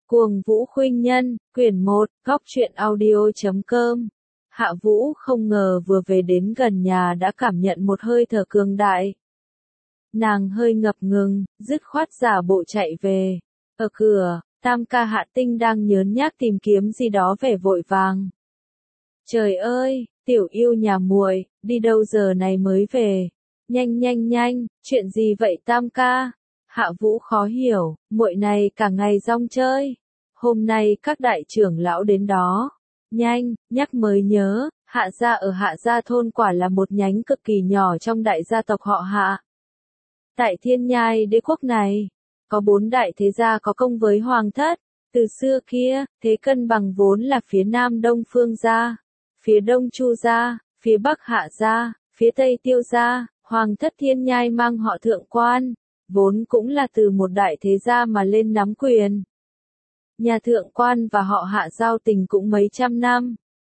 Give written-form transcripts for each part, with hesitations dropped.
Cuồng Vũ Khuynh Nhân, quyển 1, góc truyện audio.com. Hạ Vũ không ngờ vừa về đến gần nhà đã cảm nhận một hơi thở cường đại. Nàng hơi ngập ngừng, dứt khoát giả bộ chạy về. Ở cửa, Tam ca Hạ Tinh đang nhớn nhác tìm kiếm gì đó vẻ vội vàng. Trời ơi, tiểu yêu nhà muội, đi đâu giờ này mới về? Nhanh nhanh nhanh, chuyện gì vậy Tam ca? Hạ Vũ khó hiểu, muội này cả ngày rong chơi. Hôm nay các đại trưởng lão đến đó. Nhanh, nhắc mới nhớ, Hạ gia ở Hạ gia thôn quả là một nhánh cực kỳ nhỏ trong đại gia tộc họ Hạ. Tại Thiên Nhai đế quốc này, có 4 đại thế gia có công với hoàng thất. Từ xưa kia, thế cân bằng vốn là phía nam Đông Phương gia, phía đông Chu gia, phía bắc Hạ gia, phía tây Tiêu gia. Hoàng thất Thiên Nhai mang họ Thượng Quan, vốn cũng là từ một đại thế gia mà lên nắm quyền. Nhà Thượng Quan và họ Hạ giao tình cũng mấy trăm năm.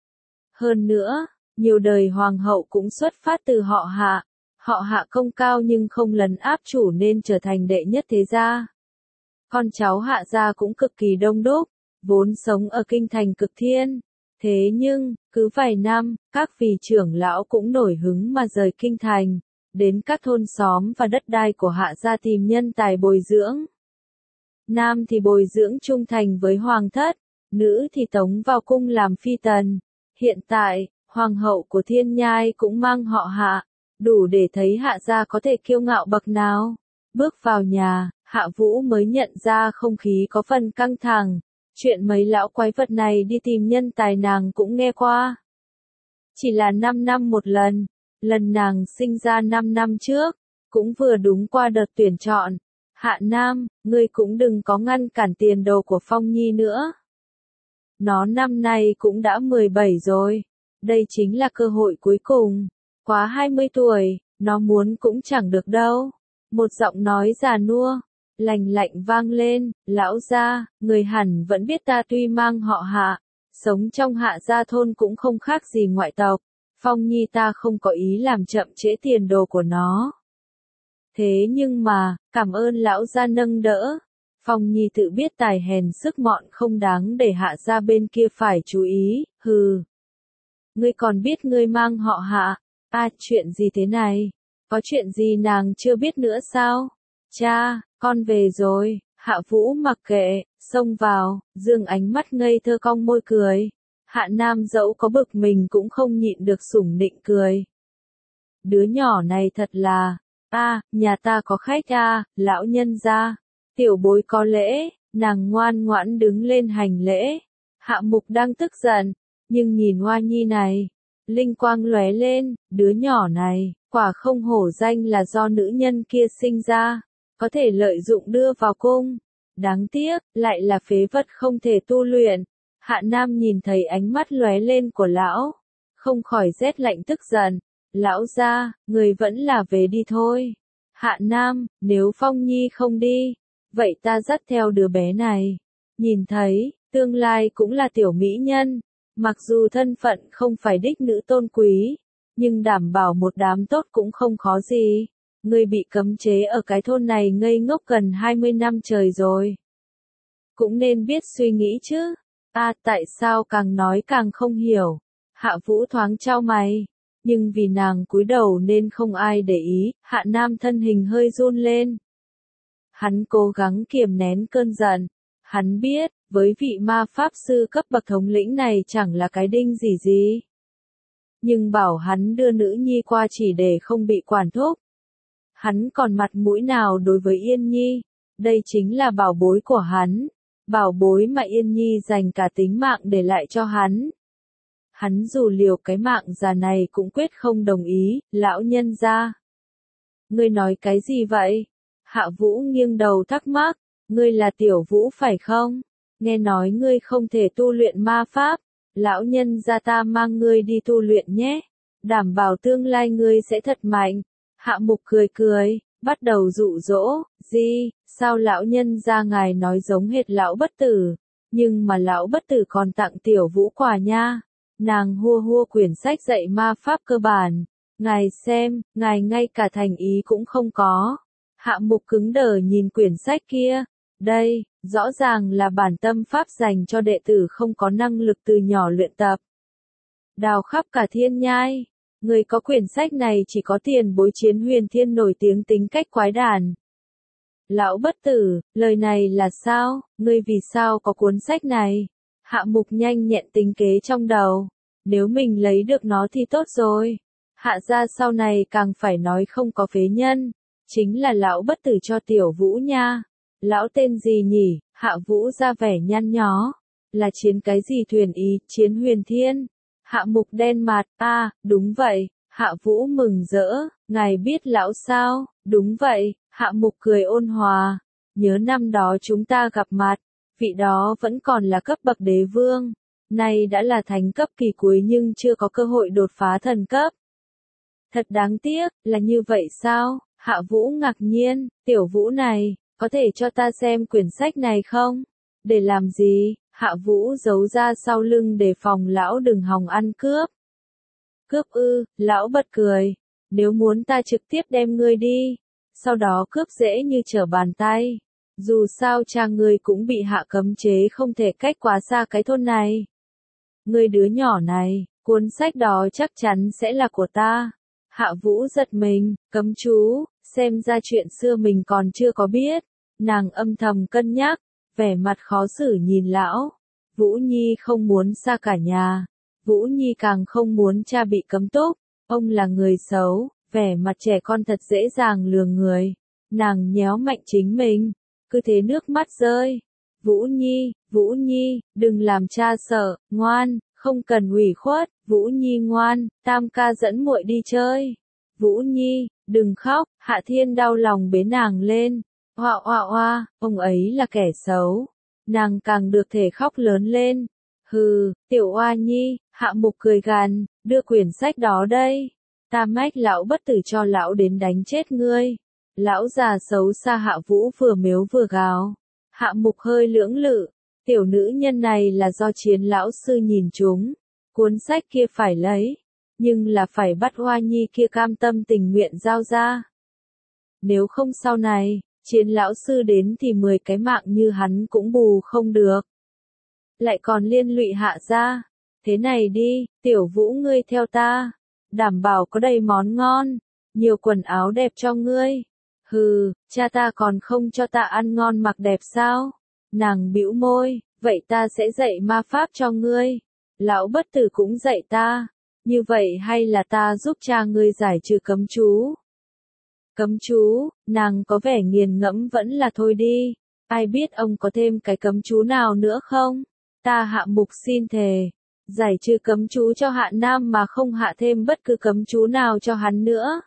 Hơn nữa, nhiều đời hoàng hậu cũng xuất phát từ họ Hạ. Họ Hạ công cao nhưng không lấn áp chủ nên trở thành đệ nhất thế gia. Con cháu Hạ gia cũng cực kỳ đông đúc, vốn sống ở kinh thành Cực Thiên. Thế nhưng, cứ vài năm, các vị trưởng lão cũng nổi hứng mà rời kinh thành, đến các thôn xóm và đất đai của Hạ gia tìm nhân tài bồi dưỡng. Nam thì bồi dưỡng trung thành với hoàng thất, nữ thì tống vào cung làm phi tần. Hiện tại, hoàng hậu của Thiên Nhai cũng mang họ Hạ, đủ để thấy Hạ gia có thể kiêu ngạo bậc nào. Bước vào nhà, Hạ Vũ mới nhận ra không khí có phần căng thẳng. Chuyện mấy lão quái vật này đi tìm nhân tài nàng cũng nghe qua. Chỉ là 5 năm một lần, lần nàng sinh ra 5 năm trước, cũng vừa đúng qua đợt tuyển chọn. Hạ Nam, ngươi cũng đừng có ngăn cản tiền đồ của Phong Nhi nữa. Nó năm nay cũng đã 17 rồi, đây chính là cơ hội cuối cùng. Quá 20 tuổi, nó muốn cũng chẳng được đâu. Một giọng nói già nua, lành lạnh vang lên, lão gia, người hẳn vẫn biết ta tuy mang họ Hạ, sống trong Hạ gia thôn cũng không khác gì ngoại tộc. Phong Nhi ta không có ý làm chậm trễ tiền đồ của nó. Thế nhưng mà, cảm ơn lão gia nâng đỡ. Phong Nhi tự biết tài hèn sức mọn không đáng để Hạ gia bên kia phải chú ý, hừ. Ngươi còn biết ngươi mang họ Hạ, chuyện gì thế này? Có chuyện gì nàng chưa biết nữa sao? Cha, con về rồi. Hạ Vũ mặc kệ, xông vào, dương ánh mắt ngây thơ cong môi cười. Hạ Nam dẫu có bực mình cũng không nhịn được sủng nịnh cười. Đứa nhỏ này thật là, nhà ta có khách lão nhân gia. Tiểu bối có lễ, nàng ngoan ngoãn đứng lên hành lễ. Hạ Mục đang tức giận, nhưng nhìn Hoa Nhi này, linh quang lóe lên, đứa nhỏ này, quả không hổ danh là do nữ nhân kia sinh ra, có thể lợi dụng đưa vào cung. Đáng tiếc, lại là phế vật không thể tu luyện. Hạ Nam nhìn thấy ánh mắt lóe lên của lão, không khỏi rét lạnh tức giận. Lão gia, người vẫn là về đi thôi. Hạ Nam, nếu Phong Nhi không đi, vậy ta dắt theo đứa bé này. Nhìn thấy, tương lai cũng là tiểu mỹ nhân. Mặc dù thân phận không phải đích nữ tôn quý, nhưng đảm bảo một đám tốt cũng không khó gì. Ngươi bị cấm chế ở cái thôn này ngây ngốc gần 20 năm trời rồi. Cũng nên biết suy nghĩ chứ. Tại sao càng nói càng không hiểu. Hạ Vũ thoáng chau mày. Nhưng vì nàng cúi đầu nên không ai để ý, Hạ Nam thân hình hơi run lên. Hắn cố gắng kiềm nén cơn giận. Hắn biết, với vị ma pháp sư cấp bậc thống lĩnh này chẳng là cái đinh gì. Nhưng bảo hắn đưa nữ nhi qua chỉ để không bị quản thúc. Hắn còn mặt mũi nào đối với Yên Nhi, đây chính là bảo bối của hắn. Bảo bối mà Yên Nhi dành cả tính mạng để lại cho hắn. Hắn dù liều cái mạng già này cũng quyết không đồng ý, lão nhân gia. Ngươi nói cái gì vậy? Hạ Vũ nghiêng đầu thắc mắc, ngươi là Tiểu Vũ phải không? Nghe nói ngươi không thể tu luyện ma pháp, lão nhân gia ta mang ngươi đi tu luyện nhé, đảm bảo tương lai ngươi sẽ thật mạnh. Hạ Mục cười, bắt đầu dụ dỗ, sao lão nhân gia ngài nói giống hệt lão bất tử, nhưng mà lão bất tử còn tặng Tiểu Vũ quà nha. Nàng hua quyển sách dạy ma pháp cơ bản. Ngài xem, ngài ngay cả thành ý cũng không có. Hạ Mục cứng đờ nhìn quyển sách kia. Đây, Rõ ràng là bản tâm pháp dành cho đệ tử không có năng lực từ nhỏ luyện tập. Đào khắp cả thiên nhai. Người có quyển sách này chỉ có tiền bối Chiến Huyền Thiên nổi tiếng tính cách quái đản. Lão bất tử, lời này là sao, ngươi vì sao có cuốn sách này? Hạ Mục nhanh nhẹn tính kế trong đầu. Nếu mình lấy được nó thì tốt rồi. Hạ gia sau này càng phải nói không có phế nhân. Chính là lão bất tử cho Tiểu Vũ nha. Lão tên gì nhỉ? Hạ Vũ ra vẻ nhăn nhó. Là Chiến cái gì thuyền ý, Chiến Huyền Thiên. Hạ Mục đen mặt, đúng vậy. Hạ Vũ mừng rỡ, ngài biết lão sao? Đúng vậy. Hạ Mục cười ôn hòa. Nhớ năm đó chúng ta gặp mặt, vị đó vẫn còn là cấp bậc đế vương. Nay đã là thánh cấp kỳ cuối nhưng chưa có cơ hội đột phá thần cấp. Thật đáng tiếc, là như vậy sao? Hạ Vũ ngạc nhiên, Tiểu Vũ này, có thể cho ta xem quyển sách này không? Để làm gì? Hạ Vũ giấu ra sau lưng để phòng lão đừng hòng ăn cướp. Cướp ư? Lão bật cười. Nếu muốn ta trực tiếp đem ngươi đi, sau đó cướp dễ như trở bàn tay. Dù sao cha ngươi cũng bị hạ cấm chế không thể cách quá xa cái thôn này. Ngươi đứa nhỏ này, cuốn sách đó chắc chắn sẽ là của ta. Hạ Vũ giật mình, cấm chú, xem ra chuyện xưa mình còn chưa có biết. Nàng âm thầm cân nhắc, vẻ mặt khó xử nhìn lão. Vũ Nhi không muốn xa cả nhà. Vũ Nhi càng không muốn cha bị cấm túc. Ông là người xấu, vẻ mặt trẻ con thật dễ dàng lừa người. Nàng nhéo mạnh chính mình, cứ thế nước mắt rơi. Vũ Nhi, đừng làm cha sợ, ngoan, không cần ủy khuất. Vũ Nhi ngoan, Tam ca dẫn muội đi chơi. Vũ Nhi, đừng khóc. Hạ Thiên đau lòng bế nàng lên. Oa oa oa, ông ấy là kẻ xấu. Nàng càng được thể khóc lớn lên. Hừ, Tiểu Oa Nhi. Hạ Mục cười gằn, đưa quyển sách đó đây. Ta mách lão bất tử cho lão đến đánh chết ngươi. Lão già xấu xa. Hạ Vũ vừa mếu vừa gào. Hạ Mục hơi lưỡng lự. Tiểu nữ nhân này là do Chiến lão sư nhìn chúng. Cuốn sách kia phải lấy. Nhưng là phải bắt Hoa Nhi kia cam tâm tình nguyện giao ra. Nếu không sau này, Chiến lão sư đến thì 10 cái mạng như hắn cũng bù không được. Lại còn liên lụy Hạ gia. Thế này đi, Tiểu Vũ ngươi theo ta. Đảm bảo có đầy món ngon. Nhiều quần áo đẹp cho ngươi. Hừ, cha ta còn không cho ta ăn ngon mặc đẹp sao? Nàng bĩu môi, vậy ta sẽ dạy ma pháp cho ngươi. Lão bất tử cũng dạy ta. Như vậy hay là ta giúp cha ngươi giải trừ cấm chú? Cấm chú, nàng có vẻ nghiền ngẫm vẫn là thôi đi. Ai biết ông có thêm cái cấm chú nào nữa không? Ta Hạ Mục xin thề. Giải trừ cấm chú cho Hạ Nam mà không hạ thêm bất cứ cấm chú nào cho hắn nữa.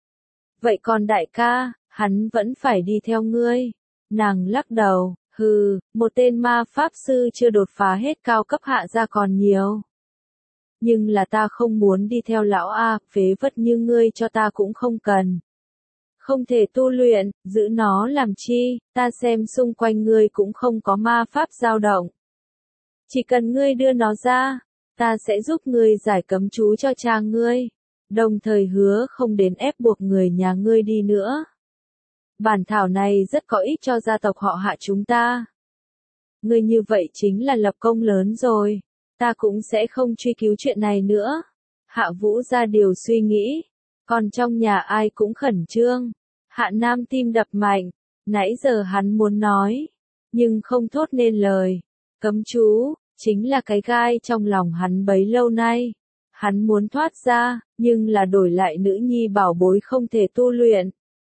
Vậy còn đại ca, hắn vẫn phải đi theo ngươi. Nàng lắc đầu, hừ, một tên ma pháp sư chưa đột phá hết cao cấp Hạ gia còn nhiều. Nhưng là ta không muốn đi theo lão phế vật như ngươi cho ta cũng không cần. Không thể tu luyện, giữ nó làm chi, ta xem xung quanh ngươi cũng không có ma pháp dao động. Chỉ cần ngươi đưa nó ra, ta sẽ giúp ngươi giải cấm chú cho cha ngươi. Đồng thời hứa không đến ép buộc người nhà ngươi đi nữa. Bản thảo này rất có ích cho gia tộc họ Hạ chúng ta. Ngươi như vậy chính là lập công lớn rồi. Ta cũng sẽ không truy cứu chuyện này nữa. Hạ Vũ ra điều suy nghĩ. Còn trong nhà ai cũng khẩn trương. Hạ Nam tim đập mạnh. Nãy giờ hắn muốn nói. Nhưng không thốt nên lời. Cấm chú, chính là cái gai trong lòng hắn bấy lâu nay. Hắn muốn thoát ra, nhưng là đổi lại nữ nhi bảo bối không thể tu luyện.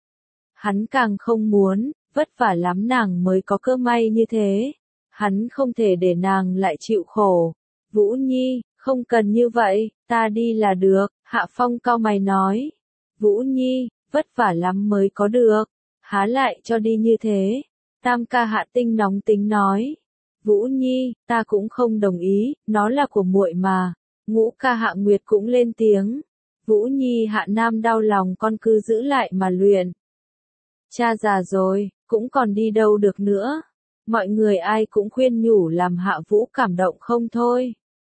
Hắn càng không muốn, vất vả lắm nàng mới có cơ may như thế. Hắn không thể để nàng lại chịu khổ. Vũ Nhi, không cần như vậy, ta đi là được, Hạ Phong cau mày nói. Vũ Nhi, vất vả lắm mới có được, há lại cho đi như thế. Tam ca Hạ Tinh nóng tính nói. Vũ Nhi, ta cũng không đồng ý, nó là của muội mà. Ngũ ca Hạ Nguyệt cũng lên tiếng. Vũ Nhi Hạ Nam đau lòng con cứ giữ lại mà luyện. Cha già rồi, cũng còn đi đâu được nữa. Mọi người ai cũng khuyên nhủ làm Hạ Vũ cảm động không thôi.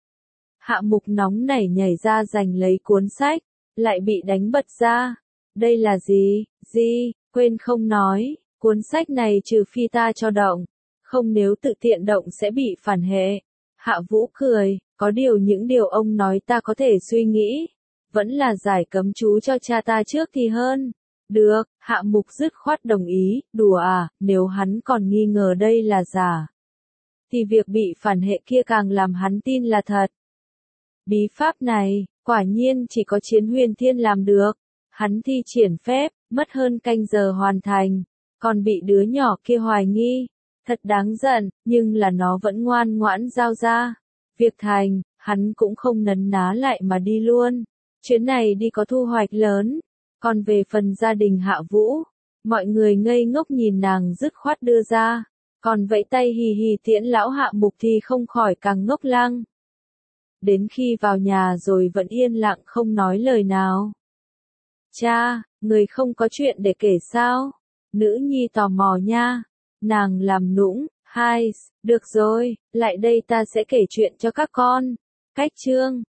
Hạ Mục nóng nảy nhảy ra giành lấy cuốn sách, lại bị đánh bật ra. Đây là gì, quên không nói, cuốn sách này trừ phi ta cho động, không nếu tự tiện động sẽ bị phản hệ. Hạ Vũ cười, có điều những điều ông nói ta có thể suy nghĩ. Vẫn là giải cấm chú cho cha ta trước thì hơn. Được, Hạ Mục dứt khoát đồng ý, đùa à, nếu hắn còn nghi ngờ đây là giả. Thì việc bị phản hệ kia càng làm hắn tin là thật. Bí pháp này, quả nhiên chỉ có Chiến Huyền Thiên làm được. Hắn thi triển phép, mất hơn canh giờ hoàn thành, còn bị đứa nhỏ kia hoài nghi. Thật đáng giận, nhưng là nó vẫn ngoan ngoãn giao ra. Việc thành, hắn cũng không nấn ná lại mà đi luôn. Chuyến này đi có thu hoạch lớn. Còn về phần gia đình Hạ Vũ, mọi người ngây ngốc nhìn nàng dứt khoát đưa ra. Còn vẫy tay hì hì tiễn lão Hạ Mục thì không khỏi càng ngốc lăng. Đến khi vào nhà rồi vẫn yên lặng không nói lời nào. Cha, người không có chuyện để kể sao? Nữ nhi tò mò nha. Nàng làm nũng, hai, được rồi, lại đây ta sẽ kể chuyện cho các con. Cách chương